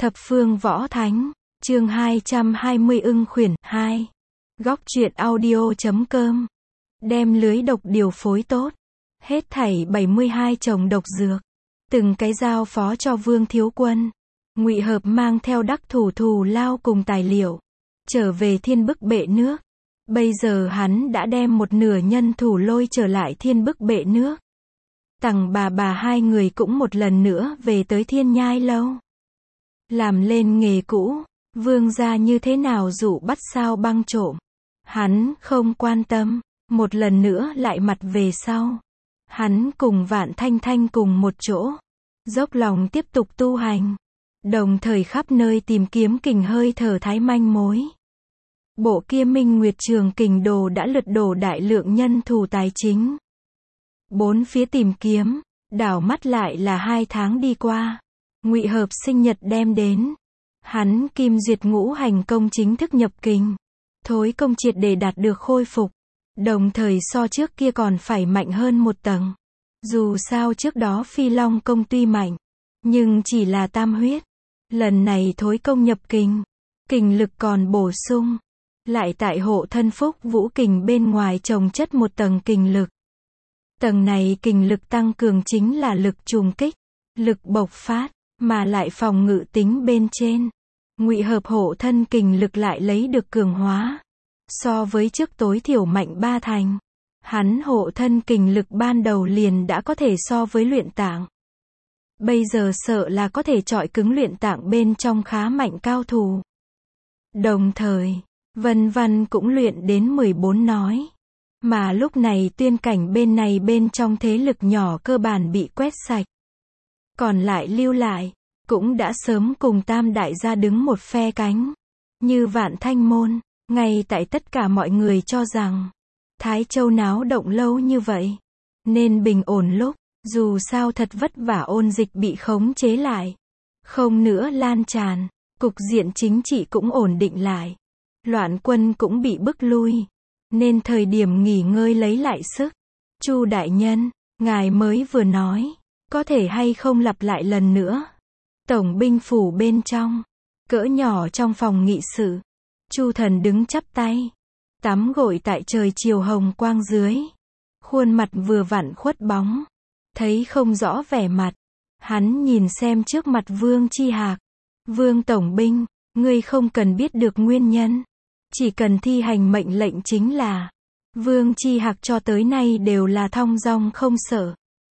Thập phương võ thánh, chương 220 ưng khuyển 2. Góc truyện audio.com. Đem lưới độc điều phối tốt. Hết thảy 72 chồng độc dược. Từng cái giao phó cho Vương Thiếu Quân. Ngụy Hợp mang theo đắc thủ thù lao cùng tài liệu. Trở về Thiên Bức Bệ Nước. Bây giờ hắn đã đem một nửa nhân thủ lôi trở lại Thiên Bức Bệ Nước. Tằng bà hai người cũng một lần nữa về tới Thiên Nhai Lâu. Làm lên nghề cũ, Vương gia như thế nào dụ bắt sao băng trộm. Hắn không quan tâm, một lần nữa lại mặt về sau. Hắn cùng Vạn Thanh Thanh cùng một chỗ, dốc lòng tiếp tục tu hành, đồng thời khắp nơi tìm kiếm kình hơi thở thái manh mối. Bộ kia Minh Nguyệt Trường Kình Đồ đã lật đổ đại lượng nhân thủ tài chính. Bốn phía tìm kiếm, đảo mắt lại là 2 tháng đi qua. Ngụy Hợp sinh nhật đem đến. Hắn Kim Duyệt Ngũ Hành Công chính thức nhập kình. Thối công triệt để đạt được khôi phục. Đồng thời so trước kia còn phải mạnh hơn một tầng. Dù sao trước đó Phi Long Công tuy mạnh, nhưng chỉ là tam huyết. Lần này thối công nhập kình. Kình lực còn bổ sung. Lại tại hộ thân phúc vũ kình bên ngoài chồng chất một tầng kình lực. Tầng này kình lực tăng cường chính là lực trùng kích, lực bộc phát, mà lại phòng ngự tính bên trên. Ngụy Hợp hộ thân kình lực lại lấy được cường hóa. So với trước tối thiểu mạnh 3 thành. Hắn hộ thân kình lực ban đầu liền đã có thể so với luyện tạng. Bây giờ sợ là có thể chọi cứng luyện tạng bên trong khá mạnh cao thủ. Đồng thời, Vân Văn cũng luyện đến 14 nói. Mà lúc này tuyên cảnh bên này bên trong thế lực nhỏ cơ bản bị quét sạch. Còn lại lưu lại, cũng đã sớm cùng Tam Đại gia đứng một phe cánh. Như Vạn Thanh Môn, ngay tại tất cả mọi người cho rằng, Thái Châu náo động lâu như vậy, nên bình ổn lúc, dù sao thật vất vả ôn dịch bị khống chế lại. Không nữa lan tràn, cục diện chính trị cũng ổn định lại. Loạn quân cũng bị bức lui. Nên thời điểm nghỉ ngơi lấy lại sức. Chu đại nhân, ngài mới vừa nói, có thể hay không lặp lại lần nữa. Tổng binh phủ bên trong, cỡ nhỏ trong phòng nghị sự. Chu Thần đứng chắp tay, tắm gội tại trời chiều hồng quang dưới. Khuôn mặt vừa vặn khuất bóng, thấy không rõ vẻ mặt. Hắn nhìn xem trước mặt Vương Chi Hạc. Vương tổng binh, ngươi không cần biết được nguyên nhân. Chỉ cần thi hành mệnh lệnh chính là. Vương Chi Hạc cho tới nay đều là thong dong không sợ.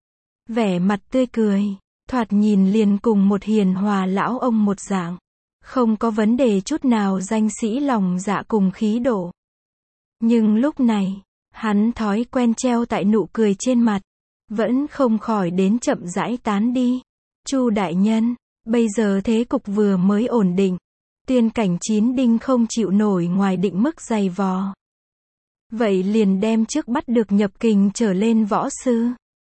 Vẻ mặt tươi cười, thoạt nhìn liền cùng một hiền hòa lão ông một dạng. Không có vấn đề chút nào danh sĩ lòng dạ cùng khí độ. Nhưng lúc này, hắn thói quen treo tại nụ cười trên mặt. Vẫn không khỏi đến chậm rãi tán đi. Chu đại nhân, bây giờ thế cục vừa mới ổn định. Tiên cảnh 9 đinh không chịu nổi ngoài định mức dày vò. Vậy liền đem trước bắt được nhập kình trở lên võ sư.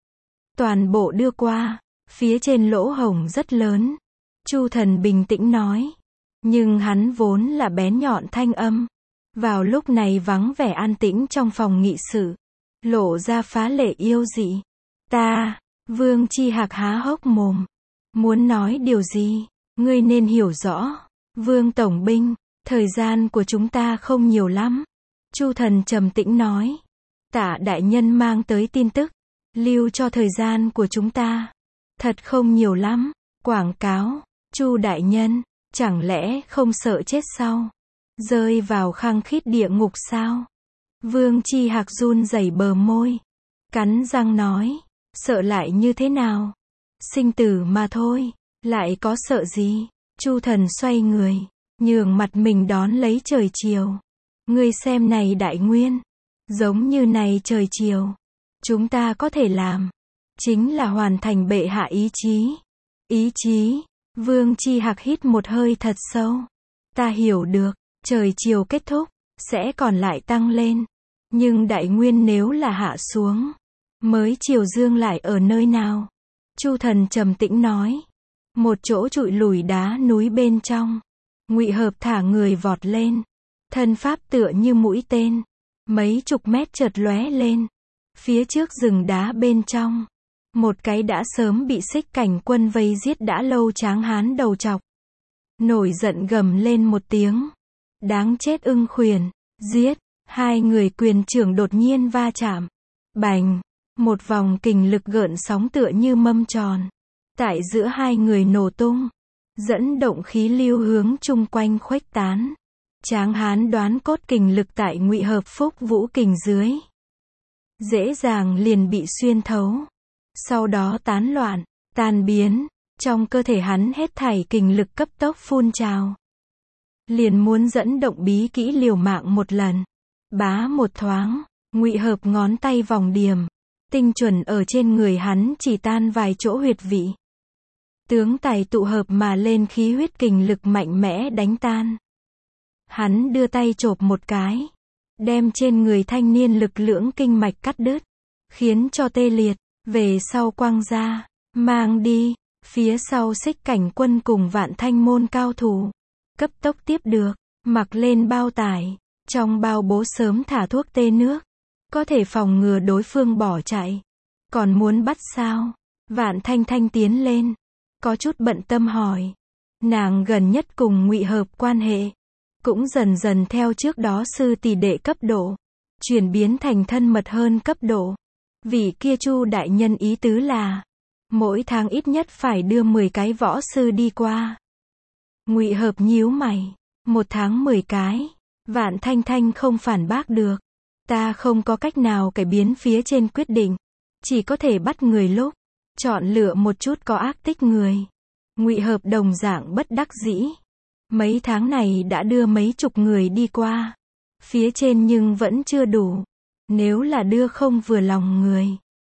Toàn bộ đưa qua, phía trên lỗ hổng rất lớn. Chu Thần bình tĩnh nói. Nhưng hắn vốn là bén nhọn thanh âm. Vào lúc này vắng vẻ an tĩnh trong phòng nghị sự. Lộ ra phá lệ yêu dị. Vương Chi Hạc há hốc mồm. Muốn nói điều gì, ngươi nên hiểu rõ. Vương tổng binh, thời gian của chúng ta không nhiều lắm. Chu Thần trầm tĩnh nói. Tạ đại nhân mang tới tin tức, lưu cho thời gian của chúng ta. Thật không nhiều lắm. Quảng cáo, Chu đại nhân, chẳng lẽ không sợ chết sao? Rơi vào khăng khít địa ngục sao? Vương Chi Hạc run rẩy bờ môi, cắn răng nói, sợ lại như thế nào? Sinh tử mà thôi, lại có sợ gì? Chu Thần xoay người, nhường mặt mình đón lấy trời chiều. Ngươi xem này đại nguyên, giống như này trời chiều. Chúng ta có thể làm, chính là hoàn thành bệ hạ ý chí. Ý chí, Vương Chi Hạc hít một hơi thật sâu. Ta hiểu được, trời chiều kết thúc, sẽ còn lại tăng lên. Nhưng đại nguyên nếu là hạ xuống, mới chiều dương lại ở nơi nào? Chu Thần trầm tĩnh nói. Một chỗ trụi lùi đá núi bên trong. Ngụy Hợp thả người vọt lên. Thân pháp tựa như mũi tên. Mấy chục mét chợt lóe lên. Phía trước rừng đá bên trong. Một cái đã sớm bị Xích Cảnh quân vây giết đã lâu tráng hán đầu trọc. nổi giận gầm lên một tiếng. Đáng chết Ưng Khuyển, giết, hai người quyền trưởng đột nhiên va chạm. Bành, một vòng kình lực gợn sóng tựa như mâm tròn. Tại giữa hai người nổ tung, dẫn động khí lưu hướng chung quanh khuếch tán. Tráng hán đoán cốt kình lực tại Ngụy Hợp Phúc Vũ kình dưới. Dễ dàng liền bị xuyên thấu. Sau đó tán loạn, tan biến, trong cơ thể hắn hết thảy kình lực cấp tốc phun trào. Liền muốn dẫn động bí kỹ liều mạng một lần. Bá một thoáng, Ngụy Hợp ngón tay vòng điểm, tinh chuẩn ở trên người hắn chỉ tan vài chỗ huyệt vị. Tướng tài tụ hợp mà lên khí huyết kình lực mạnh mẽ đánh tan. Hắn đưa tay chộp một cái, đem trên người thanh niên lực lưỡng kinh mạch cắt đứt, khiến cho tê liệt, về sau quăng ra, mang đi, phía sau Xích Cảnh Quân cùng Vạn Thanh môn cao thủ, cấp tốc tiếp được, mặc lên bao tải, trong bao bố sớm thả thuốc tê nước, có thể phòng ngừa đối phương bỏ chạy. Còn muốn bắt sao? Vạn Thanh Thanh tiến lên, có chút bận tâm hỏi. Nàng gần nhất cùng Ngụy Hợp quan hệ, cũng dần dần theo trước đó sư tỷ đệ cấp độ, chuyển biến thành thân mật hơn cấp độ. Vị kia Chu đại nhân ý tứ là, mỗi tháng ít nhất phải đưa 10 cái võ sư đi qua. Ngụy Hợp nhíu mày, 1 tháng 10 cái, Vạn Thanh Thanh không phản bác được. Ta không có cách nào cải biến phía trên quyết định, chỉ có thể bắt người lúc, chọn lựa một chút có ác tích người. Ngụy Hợp đồng dạng bất đắc dĩ. Mấy tháng này đã đưa mấy chục người đi qua. Phía trên nhưng vẫn chưa đủ. Nếu là đưa không vừa lòng người,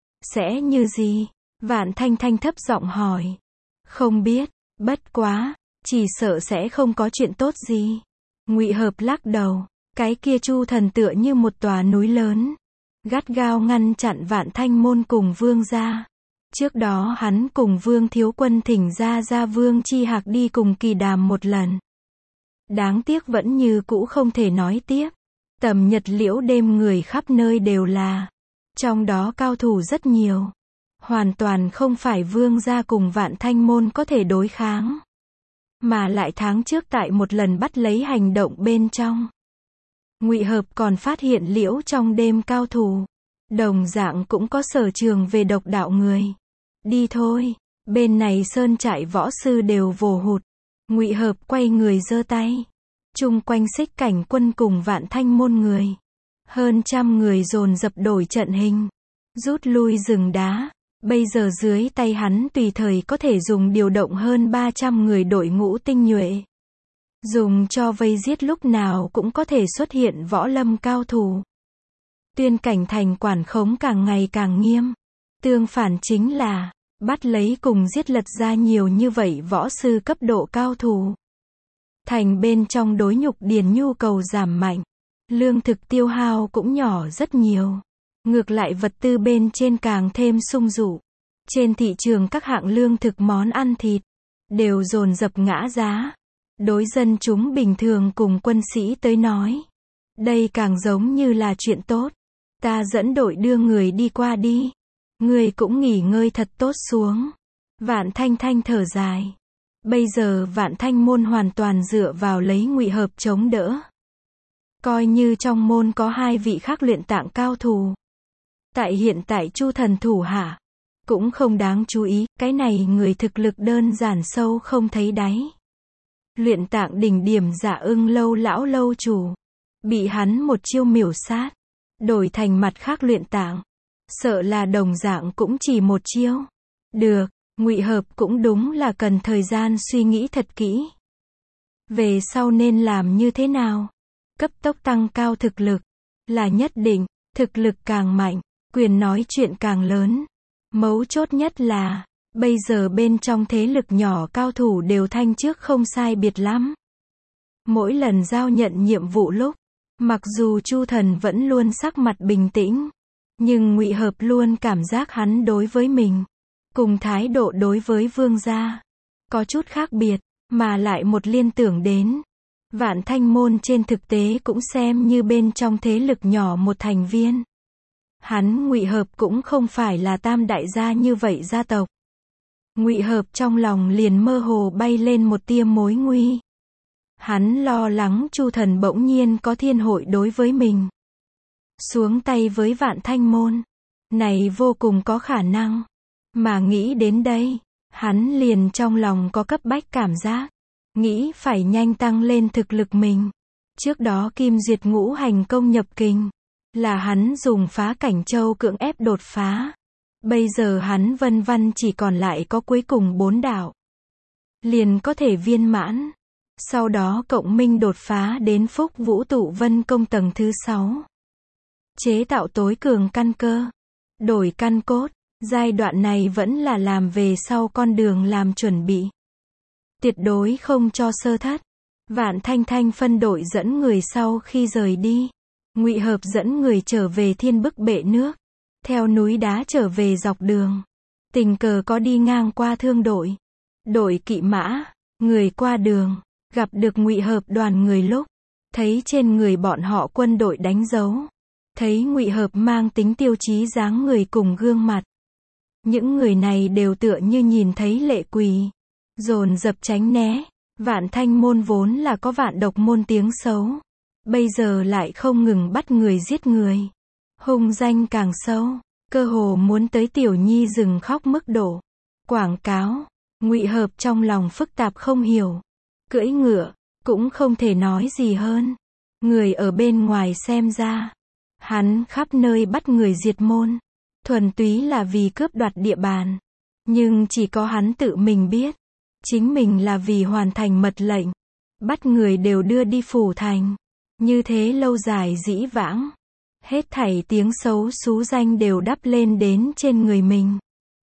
sẽ như gì? Vạn Thanh Thanh thấp giọng hỏi. Không biết, bất quá, chỉ sợ sẽ không có chuyện tốt gì. Ngụy Hợp lắc đầu. Cái kia Chu thần tựa như một tòa núi lớn, gắt gao ngăn chặn Vạn Thanh môn cùng Vương gia. Trước đó hắn cùng Vương Thiếu Quân thỉnh ra Vương Chi Hạc đi cùng kỳ đàm một lần. Đáng tiếc vẫn như cũ không thể nói tiếp. Tầm Nhật Liễu đêm người khắp nơi đều là, trong đó cao thủ rất nhiều. Hoàn toàn không phải Vương gia cùng Vạn Thanh môn có thể đối kháng. Mà lại tháng trước tại một lần bắt lấy hành động bên trong, Ngụy Hợp còn phát hiện Liễu trong đêm cao thủ, đồng dạng cũng có sở trường về độc đạo người. Đi thôi, bên này sơn trại võ sư đều vồ hụt. Ngụy Hợp quay người giơ tay, chung quanh Xích Cảnh Quân cùng Vạn Thanh môn người, hơn 100 người dồn dập đổi trận hình, rút lui rừng đá. Bây giờ dưới tay hắn tùy thời có thể dùng điều động hơn 300 người đội ngũ tinh nhuệ, dùng cho vây giết lúc nào cũng có thể xuất hiện võ lâm cao thủ. Tuyên Cảnh thành quản khống càng ngày càng nghiêm. Tương phản chính là, bắt lấy cùng giết lật ra nhiều như vậy võ sư cấp độ cao thủ. Thành bên trong đối nhục điền nhu cầu giảm mạnh. Lương thực tiêu hao cũng nhỏ rất nhiều. Ngược lại vật tư bên trên càng thêm sung dụ. Trên thị trường các hạng lương thực món ăn thịt, đều dồn dập ngã giá. Đối dân chúng bình thường cùng quân sĩ tới nói, đây càng giống như là chuyện tốt. Ta dẫn đội đưa người đi qua đi. Người cũng nghỉ ngơi thật tốt xuống. Vạn Thanh Thanh thở dài. Bây giờ Vạn Thanh môn hoàn toàn dựa vào lấy Ngụy Hợp chống đỡ. Coi như trong môn có 2 vị khác luyện tạng cao thủ, tại hiện tại Chu thần thủ hạ, cũng không đáng chú ý. Cái này người thực lực đơn giản sâu không thấy đáy. Luyện tạng đỉnh điểm Dạ Ưng lâu lão lâu chủ, bị hắn một chiêu miểu sát, đổi thành mặt khác luyện tạng, sợ là đồng dạng cũng chỉ một chiêu. Được, Ngụy Hợp cũng đúng là cần thời gian suy nghĩ thật kỹ. Về sau nên làm như thế nào? Cấp tốc tăng cao thực lực, là nhất định, thực lực càng mạnh, quyền nói chuyện càng lớn. Mấu chốt nhất là, bây giờ bên trong thế lực nhỏ cao thủ đều thanh trước không sai biệt lắm. Mỗi lần giao nhận nhiệm vụ lúc, mặc dù Chu thần vẫn luôn sắc mặt bình tĩnh, nhưng Ngụy Hợp luôn cảm giác hắn đối với mình, cùng thái độ đối với Vương gia, có chút khác biệt, mà lại một liên tưởng đến. Vạn Thanh môn trên thực tế cũng xem như bên trong thế lực nhỏ một thành viên. Hắn Ngụy Hợp cũng không phải là tam đại gia như vậy gia tộc. Ngụy Hợp trong lòng liền mơ hồ bay lên một tia mối nguy. Hắn lo lắng Chu Thần bỗng nhiên có thiên hội đối với mình. Xuống tay với Vạn Thanh Môn. Này vô cùng có khả năng. Mà nghĩ đến đây, hắn liền trong lòng có cấp bách cảm giác. Nghĩ phải nhanh tăng lên thực lực mình. Trước đó Kim Duyệt Ngũ Hành Công nhập kinh. Là hắn dùng Phá Cảnh Châu cưỡng ép đột phá. Bây giờ hắn vân vân chỉ còn lại có cuối cùng 4 đạo. Liền có thể viên mãn. Sau đó cộng minh đột phá đến Phúc Vũ Tụ Vân Công tầng thứ 6. Chế tạo tối cường căn cơ. Đổi căn cốt. Giai đoạn này vẫn là làm về sau con đường làm chuẩn bị. Tuyệt đối không cho sơ thất. Vạn Thanh Thanh phân đội dẫn người sau khi rời đi. Ngụy Hợp dẫn người trở về Thiên Bức Bệ Nước. Theo núi đá trở về dọc đường. Tình cờ có đi ngang qua thương đội. Đội kỵ mã. Người qua đường. Gặp được Ngụy Hợp đoàn người lúc. Thấy trên người bọn họ quân đội đánh dấu. Thấy Ngụy Hợp mang tính tiêu chí dáng người cùng gương mặt. Những người này đều tựa như nhìn thấy lệ quỷ. Dồn dập tránh né. Vạn Thanh Môn vốn là có Vạn Độc Môn tiếng xấu. Bây giờ lại không ngừng bắt người giết người. Hung danh càng sâu. Cơ hồ muốn tới Tiểu Nhi dừng khóc mức độ. Quảng cáo. Ngụy Hợp trong lòng phức tạp không hiểu. Cưỡi ngựa. Cũng không thể nói gì hơn. Người ở bên ngoài xem ra. Hắn khắp nơi bắt người diệt môn. Thuần túy là vì cướp đoạt địa bàn. Nhưng chỉ có hắn tự mình biết. Chính mình là vì hoàn thành mật lệnh. Bắt người đều đưa đi phủ thành. Như thế lâu dài dĩ vãng. Hết thảy tiếng xấu xú danh đều đắp lên đến trên người mình.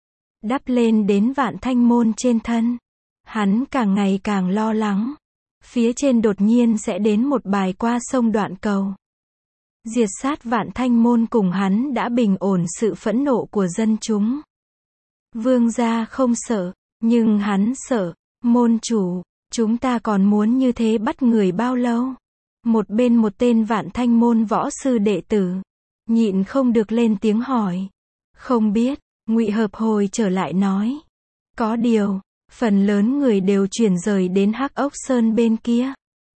Đắp lên đến Vạn Thanh Môn trên thân. Hắn càng ngày càng lo lắng. Phía trên đột nhiên sẽ đến một bài qua sông Đoạn Cầu. Diệt sát Vạn Thanh Môn cùng hắn đã bình ổn sự phẫn nộ của dân chúng. Vương gia không sợ, nhưng hắn sợ. Môn chủ, chúng ta còn muốn như thế bắt người bao lâu? Một bên một tên Vạn Thanh Môn võ sư đệ tử. Nhịn không được lên tiếng hỏi. Không biết, Ngụy Hợp hồi trở lại nói. Có điều, phần lớn người đều chuyển rời đến Hắc Ốc Sơn bên kia.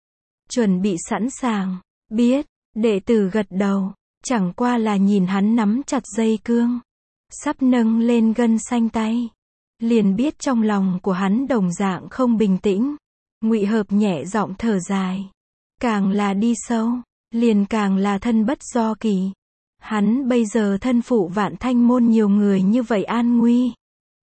Chuẩn bị sẵn sàng. Biết, đệ tử gật đầu. Chẳng qua là nhìn hắn nắm chặt dây cương. Sắp nâng lên gân xanh tay. Liền biết trong lòng của hắn đồng dạng không bình tĩnh. Ngụy Hợp nhẹ giọng thở dài. Càng là đi sâu, liền càng là thân bất do kỳ. Hắn bây giờ thân phụ Vạn Thanh Môn nhiều người như vậy an nguy.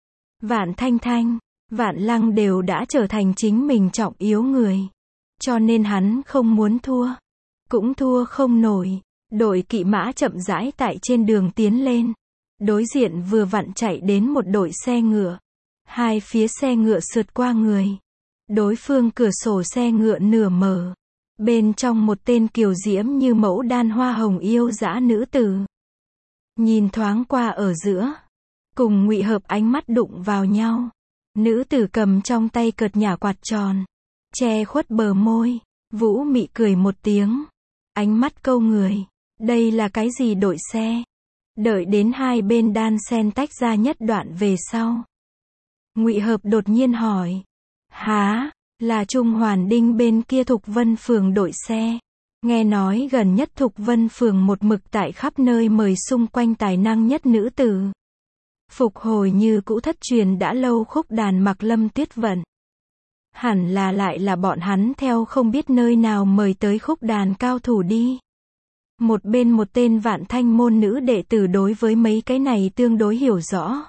Vạn Thanh Thanh, Vạn Lăng đều đã trở thành chính mình trọng yếu người. Cho nên hắn không muốn thua. Cũng thua không nổi. Đội kỵ mã chậm rãi tại trên đường tiến lên. Đối diện vừa vặn chạy đến một đội xe ngựa. Hai phía xe ngựa sượt qua người. Đối phương cửa sổ xe ngựa nửa mở. Bên trong một tên kiều diễm như mẫu đan hoa hồng yêu dã nữ tử. Nhìn thoáng qua ở giữa. Cùng Ngụy Hợp ánh mắt đụng vào nhau. Nữ tử cầm trong tay cợt nhả quạt tròn. Che khuất bờ môi. Vũ mị cười một tiếng. Ánh mắt câu người. Đây là cái gì đội xe? Đợi đến hai bên đan sen tách ra nhất đoạn về sau. Ngụy Hợp đột nhiên hỏi. Hả? Là Trung Hoàn Đinh bên kia Thục Vân Phường đội xe. Nghe nói gần nhất Thục Vân Phường một mực tại khắp nơi mời xung quanh tài năng nhất nữ tử. Phục hồi như cũ thất truyền đã lâu khúc đàn Mặc Lâm Tuyết Vận. Hẳn là lại là bọn hắn theo không biết nơi nào mời tới khúc đàn cao thủ đi. Một bên một tên Vạn Thanh Môn nữ đệ tử đối với mấy cái này tương đối hiểu rõ.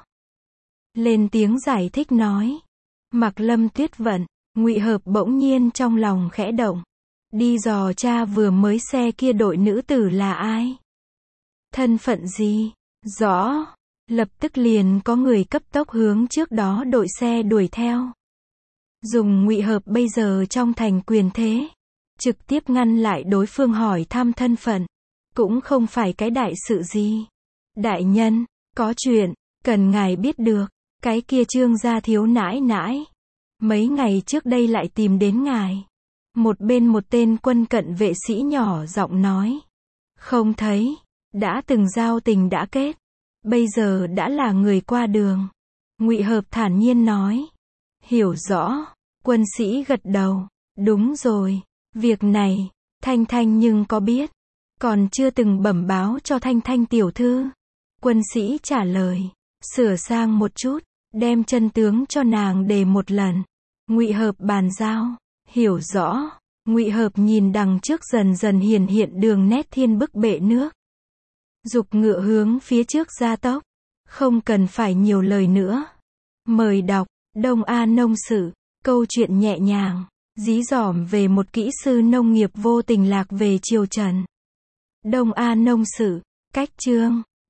Lên tiếng giải thích nói. Mặc Lâm Tuyết Vận. Ngụy Hợp bỗng nhiên trong lòng khẽ động. Đi dò cha vừa mới xe kia đội nữ tử là ai? Thân phận gì? Rõ. Lập tức liền có người cấp tốc hướng trước đó đội xe đuổi theo. Dùng Ngụy Hợp bây giờ trong thành quyền thế. Trực tiếp ngăn lại đối phương hỏi thăm thân phận. Cũng không phải cái đại sự gì. Đại nhân, có chuyện, cần ngài biết được. Cái kia Trương gia thiếu nãi nãi. Mấy ngày trước đây lại tìm đến ngài. Một bên một tên quân cận vệ sĩ nhỏ giọng nói. Không thấy. Đã từng giao tình đã kết. Bây giờ đã là người qua đường. Ngụy Hợp thản nhiên nói. Hiểu rõ. Quân sĩ gật đầu. Đúng rồi, việc này, Thanh Thanh nhưng có biết, còn chưa từng bẩm báo cho Thanh Thanh tiểu thư. Quân sĩ trả lời, sửa sang một chút, đem chân tướng cho nàng đề một lần. Ngụy Hợp bàn giao, hiểu rõ. Ngụy Hợp nhìn đằng trước dần dần hiển hiện đường nét thiên bức bệ nước. Giục ngựa hướng phía trước gia tốc, không cần phải nhiều lời nữa. Mời đọc, Đông A Nông Sự, câu chuyện nhẹ nhàng, dí dỏm về một kỹ sư nông nghiệp vô tình lạc về triều Trần. Đông A Nông Sự, cách chương